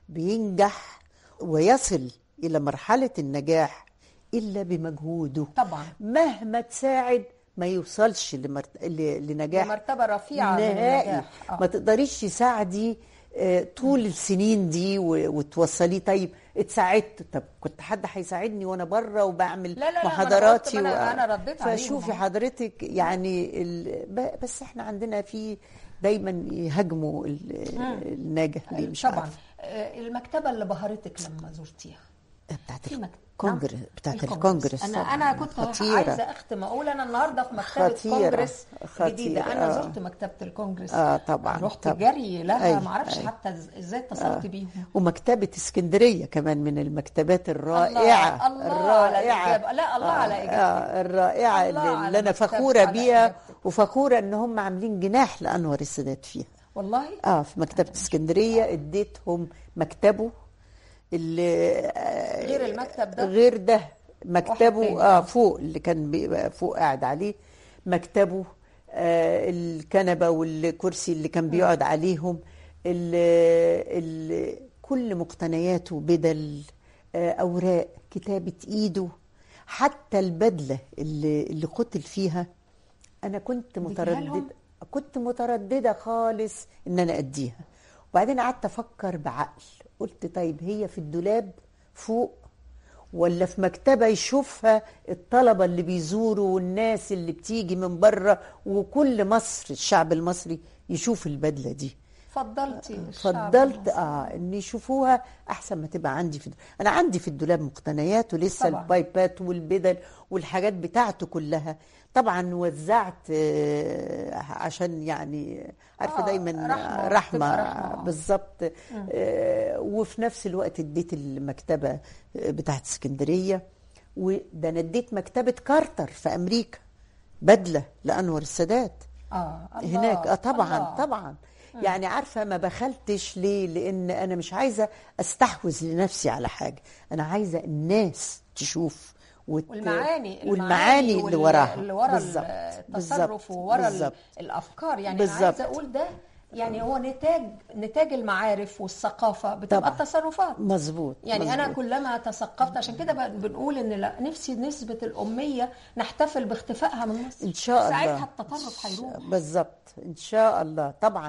بينجح ويصل الى مرحله النجاح الا بمجهوده. طبعا مهما تساعد ما يوصلش لمرت... لنجاح، لمرتبه رفيعه نهائي. من النجاح. آه. ما تقدريش تساعدي طول السنين دي وتوصليه. طيب اتساعدت، طب كنت حد هيساعدني وانا بره وبعمل لا لا محاضراتي؟ لا أنا, أنا رديت عليهم. فشوفي حضرتك يعني ال... بس احنا عندنا في دايما يهاجموا الناجح ليه مش طبعا. عارفة. المكتبه اللي بهرتك لما زرتيها بتاعت الكونجرس، بتاعت الكونجرس. انا انا كنت خطيرة. عايزه اختم اقول انا النهارده في مكتبه كونجرس جديده. انا آه. زرت مكتبه الكونجرس. اه طبعا رحت طبعا. جري لها. أي. ما اعرفش أي. حتى ازاي اتصلت آه. بيهم. ومكتبه اسكندريه كمان من المكتبات الرائعه. الله, الله الرائعه على لا الله آه. على اجابتك. آه. الرائعه اللي, اللي انا فخوره بيها، وفخوره ان هم عاملين جناح لانور السادات فيها والله. اه في مكتبه اسكندريه اديتهم مكتبه اللي غير المكتب ده، غير ده مكتبه اه فوق اللي كان بيبقى فوق قاعد عليه، مكتبه آه الكنبه والكرسي اللي كان بيقعد عليهم، ال ال كل مقتنياته، بدل آه اوراق، كتابه ايده، حتى البدله اللي اللي قتل فيها. انا كنت متردده كنت متردده خالص ان انا اديها. وبعدين قعدت افكر بعقل، قلت طيب هي في الدولاب فوق ولا في مكتبه يشوفها الطلبه اللي بيزوروا والناس اللي بتيجي من بره وكل مصر، الشعب المصري يشوف البدله دي؟ فضلتي فضلت اه ان يشوفوها احسن ما تبقى عندي في الدولاب. انا عندي في الدولاب مقتنيات ولسه طبعا. البايبات والبدل والحاجات بتاعته كلها طبعا وزعت آه عشان يعني عارفه آه دايما رحمه, رحمة, رحمة. بالظبط. آه وفي نفس الوقت اديت المكتبه بتاعت اسكندريه، وده انا اديت مكتبه كارتر في امريكا بدله لانور السادات اه هناك. اه طبعا الله. طبعا يعني عارفه ما بخلتش ليه، لان انا مش عايزه استحوذ لنفسي على حاجه، انا عايزه الناس تشوف وت... والمعاني والمعاني اللي وراها، اللي ورا التصرف وورا الافكار. يعني بالزبط. انا عايزه اقول ده يعني هو نتاج نتاج المعارف والثقافه بتبقى طبعا. التصرفات. مظبوط. يعني مزبوط. انا كلما تثقفت، عشان كده بنقول ان لا نفسي نسبه الاميه نحتفل باختفائها من مصر ان شاء الله. ساعتها التطرف هيروح. بالظبط ان شاء الله طبعا.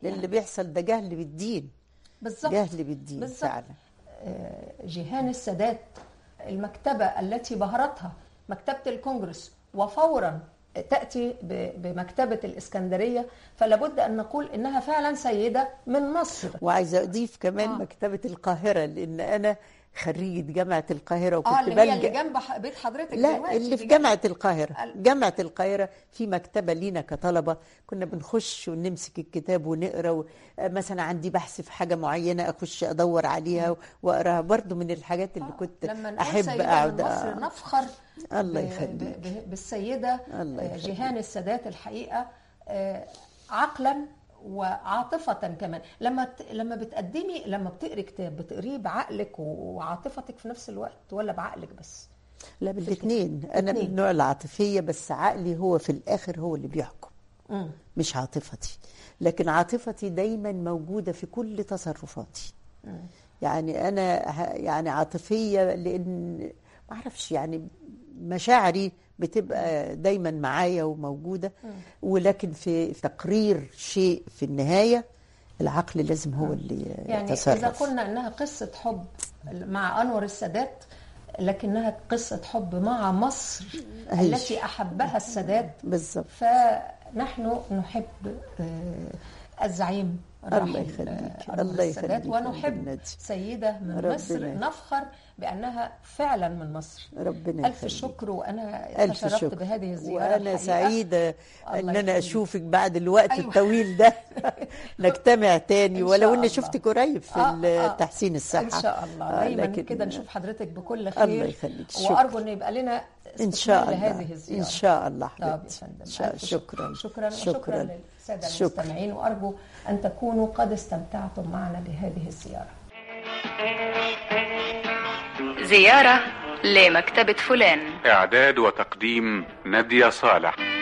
لان اللي بيحصل ده جهل بالدين. بالظبط، جهل بالدين بالظبط. فعلا. آه، جيهان السادات المكتبة التي بهرتها مكتبة الكونجرس وفورا تأتي ب- بمكتبة الإسكندرية، فلا بد أن نقول إنها فعلا سيدة من مصر. وعايزه اضيف كمان آه. آه. مكتبه القاهره، لان انا خريجه جامعه القاهره وكنت اه اللي هي اللي بلجأ. جنب ح- بيت حضرتك لا دلوقتي اللي في دي جامعة القاهرة. ال- جامعة القاهرة في مكتبة لينا كطلبة، كنا بنخش ونمسك الكتاب ونقرأ و... مثلا عندي بحث في حاجة معينة أخش أدور عليها وأقراها، برضو من الحاجات اللي كنت لما نقول أحب سيدة أقعد من مصر أ- نفخر الله ب- يخليك. ب- ب- بالسيدة الله آه، يخليك. جيهان السادات الحقيقة، آه، عقلا وعاطفة كمان. لما ت- لما بتقدمي لما بتقري كتاب بتقريه بعقلك وعاطفتك في نفس الوقت ولا بعقلك بس؟ لا بالاثنين، أنا من الاتنين. النوع العاطفية، بس عقلي هو في الآخر هو اللي بيحكم، مم. مش عاطفتي. لكن عاطفتي دايما موجودة في كل تصرفاتي. يعني أنا ه- يعني عاطفية، لأن ما أعرفش يعني مشاعري بتبقى دايما معايا وموجودة، ولكن في تقرير شيء في النهاية العقل لازم هو اللي يعني يتصرف. إذا قلنا أنها قصة حب مع أنور السادات، لكنها قصة حب مع مصر هيش. التي أحبها السادات. بالظبط. فنحن نحب آه، الزعيم الله الراحل يخليك. آه، أنور الله السادات، يخليك. ونحب ربنا يديك. سيدة من ربنا مصر يخليك. نفخر بأنها فعلا من مصر. ربنا ألف يخليك. شكر، وأنا ألف تشرفت شكر. بهذه الزيارة وأنا الحقيقة. سعيدة الله أن أنا يخليك. أشوفك بعد الوقت أيوة. الطويل ده نجتمع تاني، إن ولو شاء أني الله. شفتك قريب في آه، آه. تحسين الصحة. إن شاء الله آه، دايما لكن- كده نشوف حضرتك بكل خير. الله يخليك. شكرا. وأرجو أن يبقى لنا إن شاء استكمال الله. لهذه الزيارة. إن شاء الله طب يا حبيبتي. فندم، إن شاء- ألف شكرا. شكرا شكرا. وشكرا للسادة شكرا. المستمعين، وأرجو أن تكونوا قد استمتعتم معنا بهذه الزيارة. زيارة لمكتبة فلان. إعداد وتقديم نادية صالح.